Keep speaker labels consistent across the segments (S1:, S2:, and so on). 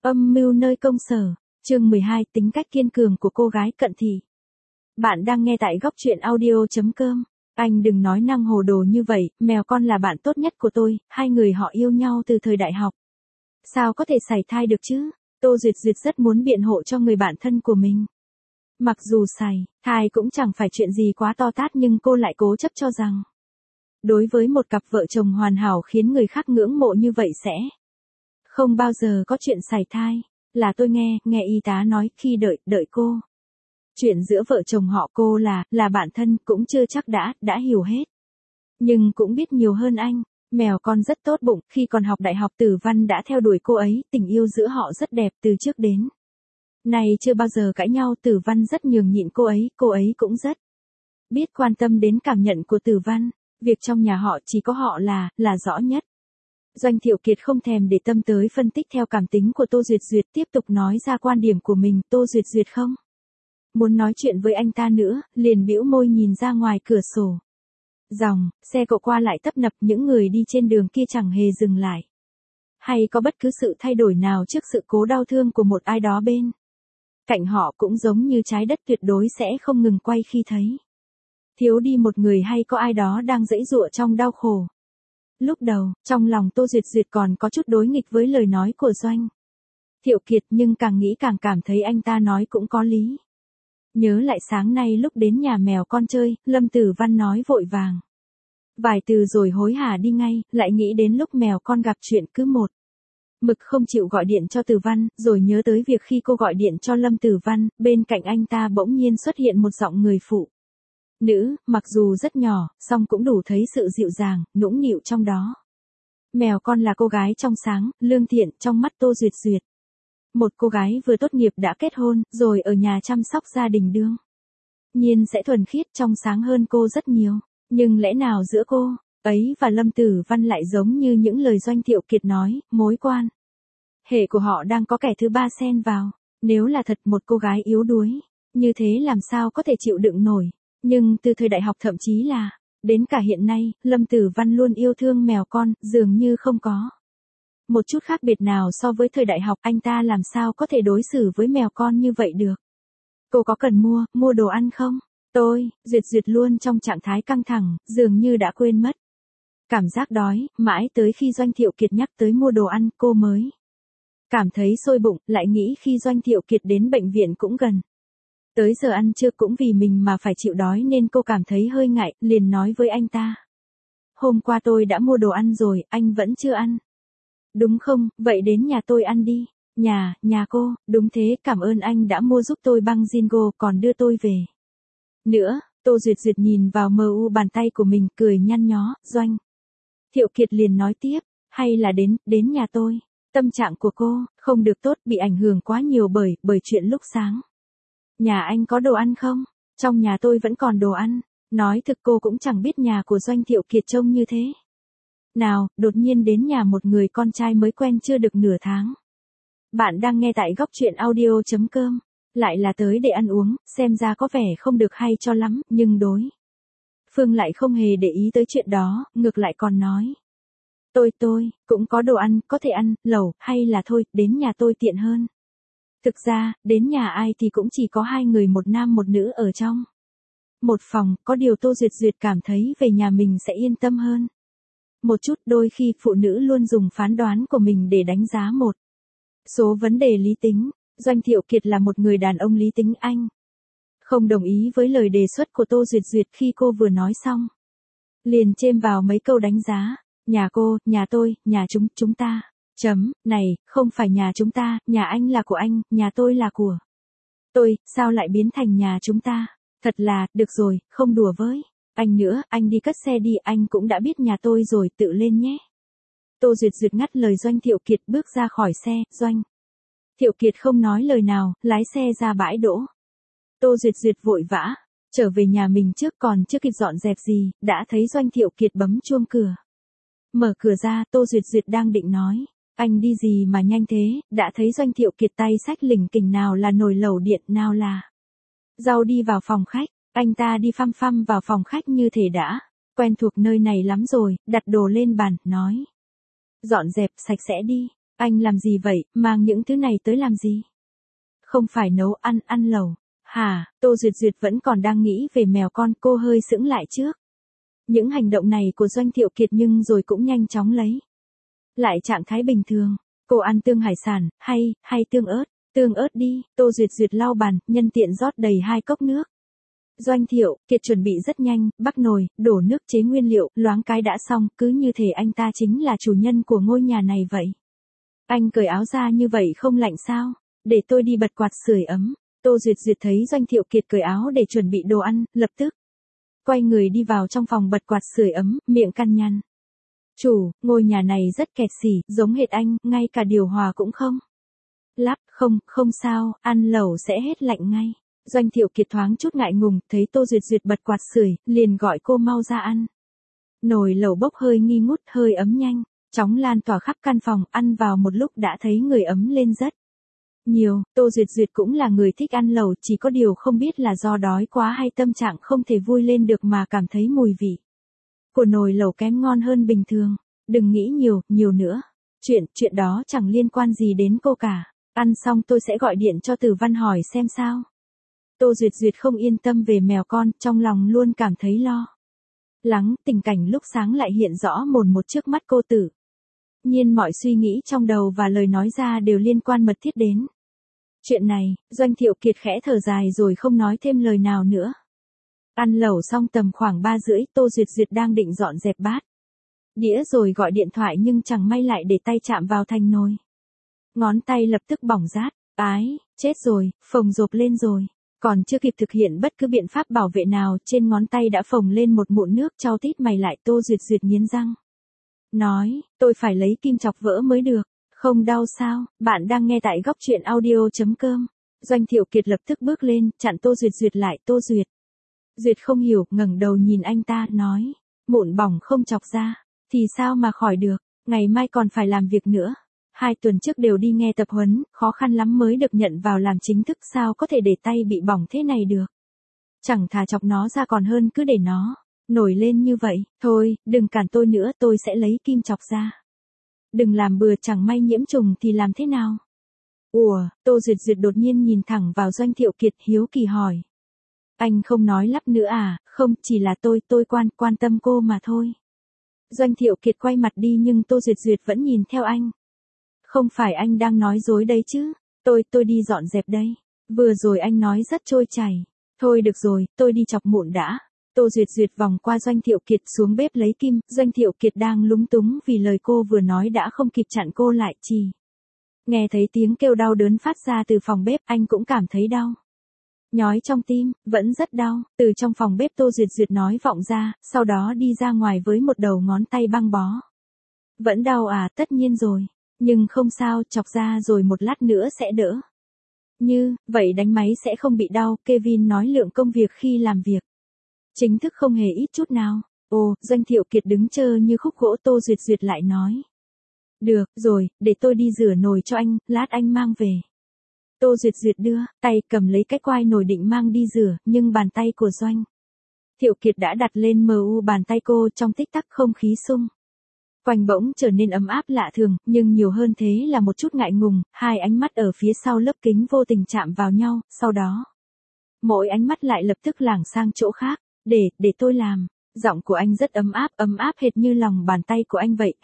S1: Âm mưu nơi công sở, chương 12, tính cách kiên cường của cô gái cận thị. Bạn đang nghe tại góc truyện audio.com. Anh đừng nói năng hồ đồ như vậy, mèo con là bạn tốt nhất của tôi, hai người họ yêu nhau từ thời đại học. Sao có thể sảy thai được chứ? Tô Duyệt Duyệt rất muốn biện hộ cho người bạn thân của mình. Mặc dù sảy thai cũng chẳng phải chuyện gì quá to tát nhưng cô lại cố chấp cho rằng đối với một cặp vợ chồng hoàn hảo khiến người khác ngưỡng mộ như vậy sẽ không bao giờ có chuyện sảy thai. Là tôi nghe y tá nói khi đợi cô. Chuyện giữa vợ chồng họ cô là bạn thân cũng chưa chắc đã hiểu hết. Nhưng cũng biết nhiều hơn anh. Mèo con rất tốt bụng, khi còn học đại học Tử Văn đã theo đuổi cô ấy, tình yêu giữa họ rất đẹp từ trước đến nay chưa bao giờ cãi nhau. Tử Văn rất nhường nhịn cô ấy cũng rất biết quan tâm đến cảm nhận của Tử Văn. Việc trong nhà họ chỉ có họ là rõ nhất. Doanh Thiệu Kiệt không thèm để tâm tới phân tích theo cảm tính của Tô Duyệt Duyệt, tiếp tục nói ra quan điểm của mình. Tô Duyệt Duyệt không muốn nói chuyện với anh ta nữa, liền bĩu môi nhìn ra ngoài cửa sổ. Dòng xe cộ qua lại tấp nập, những người đi trên đường kia chẳng hề dừng lại, hay có bất cứ sự thay đổi nào trước sự cố đau thương của một ai đó bên cạnh họ, cũng giống như trái đất tuyệt đối sẽ không ngừng quay khi thấy thiếu đi một người hay có ai đó đang giãy giụa trong đau khổ. Lúc đầu, trong lòng Tô Duyệt Duyệt còn có chút đối nghịch với lời nói của Doanh Thiệu Kiệt, nhưng càng nghĩ càng cảm thấy anh ta nói cũng có lý. Nhớ lại sáng nay lúc đến nhà mèo con chơi, Lâm Tử Văn nói vội vàng vài từ rồi hối hả đi ngay, lại nghĩ đến lúc mèo con gặp chuyện cứ một mực không chịu gọi điện cho Tử Văn, rồi nhớ tới việc khi cô gọi điện cho Lâm Tử Văn, bên cạnh anh ta bỗng nhiên xuất hiện một giọng người phụ nữ, mặc dù rất nhỏ, song cũng đủ thấy sự dịu dàng, nũng nịu trong đó. Mèo con là cô gái trong sáng, lương thiện, trong mắt Tô Duyệt Duyệt. Một cô gái vừa tốt nghiệp đã kết hôn, rồi ở nhà chăm sóc gia đình đương nhiên sẽ thuần khiết trong sáng hơn cô rất nhiều. Nhưng lẽ nào giữa cô ấy và Lâm Tử Văn lại giống như những lời Doanh Thiệu Kiệt nói, mối quan hệ của họ đang có kẻ thứ ba xen vào. Nếu là thật một cô gái yếu đuối như thế làm sao có thể chịu đựng nổi. Nhưng từ thời đại học thậm chí là đến cả hiện nay, Lâm Tử Văn luôn yêu thương mèo con, dường như không có một chút khác biệt nào so với thời đại học. Anh ta làm sao có thể đối xử với mèo con như vậy được. Cô có cần mua đồ ăn không? Duyệt Duyệt luôn trong trạng thái căng thẳng, dường như đã quên mất cảm giác đói, mãi tới khi Doanh Thiệu Kiệt nhắc tới mua đồ ăn, cô mới cảm thấy sôi bụng, lại nghĩ khi Doanh Thiệu Kiệt đến bệnh viện cũng gần tới giờ ăn trưa, cũng vì mình mà phải chịu đói nên cô cảm thấy hơi ngại, liền nói với anh ta. Hôm qua tôi đã mua đồ ăn rồi, anh vẫn chưa ăn. Đúng không, vậy đến nhà tôi ăn đi. Nhà cô, đúng thế, cảm ơn anh đã mua giúp tôi băng Jingo còn đưa tôi về. Nữa, Tô Duyệt Duyệt nhìn vào mờ u bàn tay của mình, cười nhăn nhó. Doanh Thiệu Kiệt liền nói tiếp, hay là đến nhà tôi. Tâm trạng của cô không được tốt, bị ảnh hưởng quá nhiều bởi chuyện lúc sáng. Nhà anh có đồ ăn không? Trong nhà tôi vẫn còn đồ ăn. Nói thực cô cũng chẳng biết nhà của Doanh Thiệu Kiệt trông như thế nào, đột nhiên đến nhà một người con trai mới quen chưa được nửa tháng. Bạn đang nghe tại góc truyện audio.com. Lại là tới để ăn uống, xem ra có vẻ không được hay cho lắm, nhưng đối phương lại không hề để ý tới chuyện đó, ngược lại còn nói. Tôi cũng có đồ ăn, có thể ăn lẩu, hay là thôi, đến nhà tôi tiện hơn. Thực ra, đến nhà ai thì cũng chỉ có hai người, một nam một nữ ở trong một phòng, có điều Tô Duyệt Duyệt cảm thấy về nhà mình sẽ yên tâm hơn một chút. Đôi khi phụ nữ luôn dùng phán đoán của mình để đánh giá một số vấn đề lý tính. Doanh Thiệu Kiệt là một người đàn ông lý tính. Anh không đồng ý với lời đề xuất của Tô Duyệt Duyệt. Khi cô vừa nói xong, liền chêm vào mấy câu đánh giá. Nhà cô, nhà tôi, nhà chúng ta. Này, không phải nhà chúng ta, nhà anh là của anh, nhà tôi là của tôi, sao lại biến thành nhà chúng ta? Thật là, được rồi, không đùa với anh nữa, anh đi cất xe đi, anh cũng đã biết nhà tôi rồi, tự lên nhé. Tô Duyệt Duyệt ngắt lời Doanh Thiệu Kiệt, bước ra khỏi xe. Doanh Thiệu Kiệt không nói lời nào, lái xe ra bãi đỗ. Tô Duyệt Duyệt vội vã trở về nhà mình trước, còn chưa kịp dọn dẹp gì, đã thấy Doanh Thiệu Kiệt bấm chuông cửa. Mở cửa ra, Tô Duyệt Duyệt đang định nói, anh đi gì mà nhanh thế, đã thấy Doanh Thiệu Kiệt tay xách lỉnh kỉnh, nào là nồi lẩu điện, nào là rau, đi vào phòng khách. Anh ta đi phăm vào phòng khách như thể đã quen thuộc nơi này lắm rồi, đặt đồ lên bàn, nói. Dọn dẹp sạch sẽ đi. Anh làm gì vậy, mang những thứ này tới làm gì? Không phải nấu ăn lẩu. Hả, Tô Duyệt Duyệt vẫn còn đang nghĩ về mèo con, cô hơi sững lại trước. Những hành động này của Doanh Thiệu Kiệt nhưng rồi cũng nhanh chóng lấy lại trạng thái bình thường. Cô ăn tương hải sản, hay tương ớt? Tương ớt đi, Tô Duyệt Duyệt lau bàn, nhân tiện rót đầy 2 cốc nước. Doanh Thiệu Kiệt chuẩn bị rất nhanh, bắc nồi, đổ nước chế nguyên liệu, loáng cái đã xong, cứ như thể anh ta chính là chủ nhân của ngôi nhà này vậy. Anh cởi áo ra như vậy không lạnh sao? Để tôi đi bật quạt sưởi ấm. Tô Duyệt Duyệt thấy Doanh Thiệu Kiệt cởi áo để chuẩn bị đồ ăn, lập tức quay người đi vào trong phòng bật quạt sưởi ấm, miệng căn nhăn. Chủ, ngôi nhà này rất kẹt xỉ, giống hệt anh, ngay cả điều hòa cũng không lắp. Không sao, ăn lẩu sẽ hết lạnh ngay. Doanh Thiệu Kiệt thoáng chút ngại ngùng, thấy Tô Duyệt Duyệt bật quạt sưởi, liền gọi cô mau ra ăn. Nồi lẩu bốc hơi nghi ngút, hơi ấm nhanh, chóng lan tỏa khắp căn phòng, ăn vào một lúc đã thấy người ấm lên rất nhiều. Tô Duyệt Duyệt cũng là người thích ăn lẩu, chỉ có điều không biết là do đói quá hay tâm trạng không thể vui lên được mà cảm thấy mùi vị của nồi lẩu kém ngon hơn bình thường. Đừng nghĩ nhiều nữa. Chuyện đó chẳng liên quan gì đến cô cả. Ăn xong tôi sẽ gọi điện cho Tử Văn hỏi xem sao. Tô Duyệt Duyệt không yên tâm về mèo con, trong lòng luôn cảm thấy lo lắng, tình cảnh lúc sáng lại hiện rõ mồn một trước mắt cô tự nhiên mọi suy nghĩ trong đầu và lời nói ra đều liên quan mật thiết đến chuyện này. Doanh Thiệu Kiệt khẽ thở dài rồi không nói thêm lời nào nữa. Ăn lẩu xong tầm khoảng 3:30, Tô Duyệt Duyệt đang định dọn dẹp bát đĩa rồi gọi điện thoại nhưng chẳng may lại để tay chạm vào thành nồi. Ngón tay lập tức bỏng rát. Chết rồi, phồng rộp lên rồi. Còn chưa kịp thực hiện bất cứ biện pháp bảo vệ nào, trên ngón tay đã phồng lên một mụn nước chau tít mày lại. Tô Duyệt Duyệt nghiến răng nói, tôi phải lấy kim chọc vỡ mới được. Không đau sao? Bạn đang nghe tại góc truyện audio.com. Doanh Thiệu Kiệt lập tức bước lên, chặn Tô Duyệt Duyệt lại. Tô Duyệt Duyệt không hiểu, ngẩng đầu nhìn anh ta, nói, mụn bỏng không chọc ra thì sao mà khỏi được, ngày mai còn phải làm việc nữa. 2 tuần trước đều đi nghe tập huấn, khó khăn lắm mới được nhận vào làm chính thức, sao có thể để tay bị bỏng thế này được. Chẳng thà chọc nó ra còn hơn cứ để nó nổi lên như vậy. Thôi, đừng cản tôi nữa, tôi sẽ lấy kim chọc ra. Đừng làm bừa, chẳng may nhiễm trùng thì làm thế nào? Ủa, Tô Duyệt Duyệt đột nhiên nhìn thẳng vào Doanh Thiệu Kiệt, hiếu kỳ hỏi. Anh không nói lắp nữa à? Không, chỉ là tôi quan tâm cô mà thôi. Doanh Thiệu Kiệt quay mặt đi nhưng Tô Duyệt Duyệt vẫn nhìn theo anh. Không phải anh đang nói dối đấy chứ? Tôi đi dọn dẹp đây. Vừa rồi anh nói rất trôi chảy. Thôi được rồi, tôi đi chọc mụn đã. Tô Duyệt Duyệt vòng qua Doanh Thiệu Kiệt xuống bếp lấy kim. Doanh Thiệu Kiệt đang lúng túng vì lời cô vừa nói đã không kịp chặn cô lại. Nghe thấy tiếng kêu đau đớn phát ra từ phòng bếp, anh cũng cảm thấy đau nhói trong tim, vẫn rất đau. Từ trong phòng bếp Tô Duyệt Duyệt nói vọng ra, sau đó đi ra ngoài với một đầu ngón tay băng bó. Vẫn đau à? Tất nhiên rồi. Nhưng không sao, chọc ra rồi một lát nữa sẽ đỡ. Như vậy đánh máy sẽ không bị đau. Kevin nói lượng công việc khi làm việc chính thức không hề ít chút nào. Ồ, Doanh Thiệu Kiệt đứng chơ như khúc gỗ. Tô Duyệt Duyệt lại nói. Được rồi, để tôi đi rửa nồi cho anh, lát anh mang về. Tô Duyệt Duyệt đưa tay cầm lấy cái quai nồi định mang đi rửa, nhưng bàn tay của Doanh Thiệu Kiệt đã đặt lên bàn tay cô. Trong tích tắc không khí xung quanh bỗng trở nên ấm áp lạ thường, nhưng nhiều hơn thế là một chút ngại ngùng. 2 ánh mắt ở phía sau lớp kính vô tình chạm vào nhau, sau đó mỗi ánh mắt lại lập tức lảng sang chỗ khác. Để tôi làm. Giọng của anh rất ấm áp hệt như lòng bàn tay của anh vậy.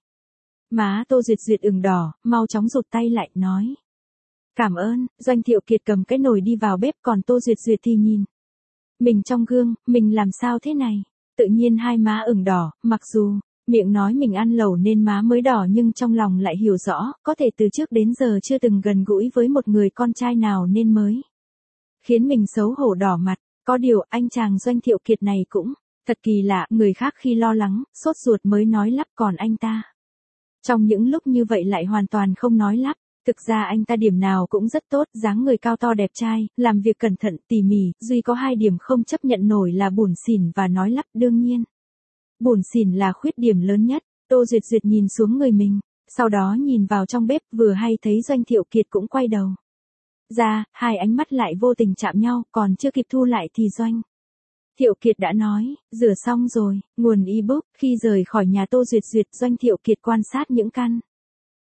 S1: Má Tô Duyệt Duyệt ửng đỏ, mau chóng rụt tay lại, nói. Cảm ơn. Doanh Thiệu Kiệt cầm cái nồi đi vào bếp, còn Tô Duyệt Duyệt thì nhìn mình trong gương, mình làm sao thế này? Tự nhiên 2 má ửng đỏ, mặc dù miệng nói mình ăn lẩu nên má mới đỏ nhưng trong lòng lại hiểu rõ, có thể từ trước đến giờ chưa từng gần gũi với một người con trai nào nên mới khiến mình xấu hổ đỏ mặt. Có điều, anh chàng Doanh Thiệu Kiệt này cũng thật kỳ lạ, người khác khi lo lắng, sốt ruột mới nói lắp, còn anh ta trong những lúc như vậy lại hoàn toàn không nói lắp. Thực ra anh ta điểm nào cũng rất tốt, dáng người cao to đẹp trai, làm việc cẩn thận, tỉ mỉ, duy có 2 điểm không chấp nhận nổi là bủn xỉn và nói lắp. Đương nhiên, bủn xỉn là khuyết điểm lớn nhất. Tô Duyệt Duyệt nhìn xuống người mình, sau đó nhìn vào trong bếp, vừa hay thấy Doanh Thiệu Kiệt cũng quay đầu ra, 2 ánh mắt lại vô tình chạm nhau, còn chưa kịp thu lại thì Doanh Thiệu Kiệt đã nói, rửa xong rồi. Nguồn ebook. Khi rời khỏi nhà Tô Duyệt Duyệt, Doanh Thiệu Kiệt quan sát những căn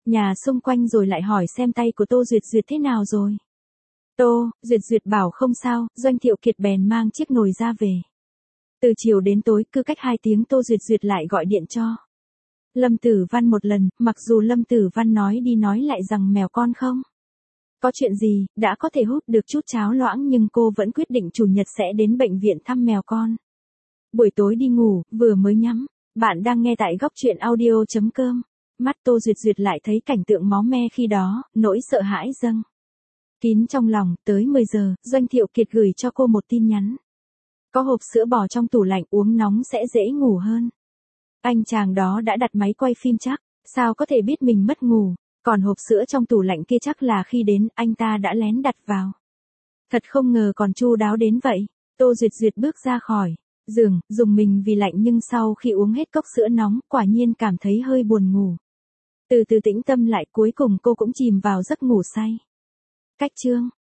S1: nhà xung quanh rồi lại hỏi xem tay của Tô Duyệt Duyệt thế nào rồi. Tô Duyệt Duyệt bảo không sao, Doanh Thiệu Kiệt bèn mang chiếc nồi ra về. Từ chiều đến tối cứ cách 2 tiếng Tô Duyệt Duyệt lại gọi điện cho Lâm Tử Văn một lần, mặc dù Lâm Tử Văn nói đi nói lại rằng mèo con không có chuyện gì, đã có thể hút được chút cháo loãng nhưng cô vẫn quyết định chủ nhật sẽ đến bệnh viện thăm mèo con. Buổi tối đi ngủ, vừa mới nhắm, bạn đang nghe tại góc truyện audio.com. Mắt Tô Duyệt Duyệt lại thấy cảnh tượng máu me khi đó, nỗi sợ hãi dâng kín trong lòng. Tới 10 giờ, Doanh Thiệu Kiệt gửi cho cô một tin nhắn. Có hộp sữa bò trong tủ lạnh, uống nóng sẽ dễ ngủ hơn. Anh chàng đó đã đặt máy quay phim chắc, sao có thể biết mình mất ngủ, còn hộp sữa trong tủ lạnh kia chắc là khi đến, anh ta đã lén đặt vào. Thật không ngờ còn chu đáo đến vậy. Tô Duyệt Duyệt bước ra khỏi giường, dùng mình vì lạnh nhưng sau khi uống hết cốc sữa nóng, quả nhiên cảm thấy hơi buồn ngủ. Từ từ tĩnh tâm lại, cuối cùng cô cũng chìm vào giấc ngủ say. Cách chương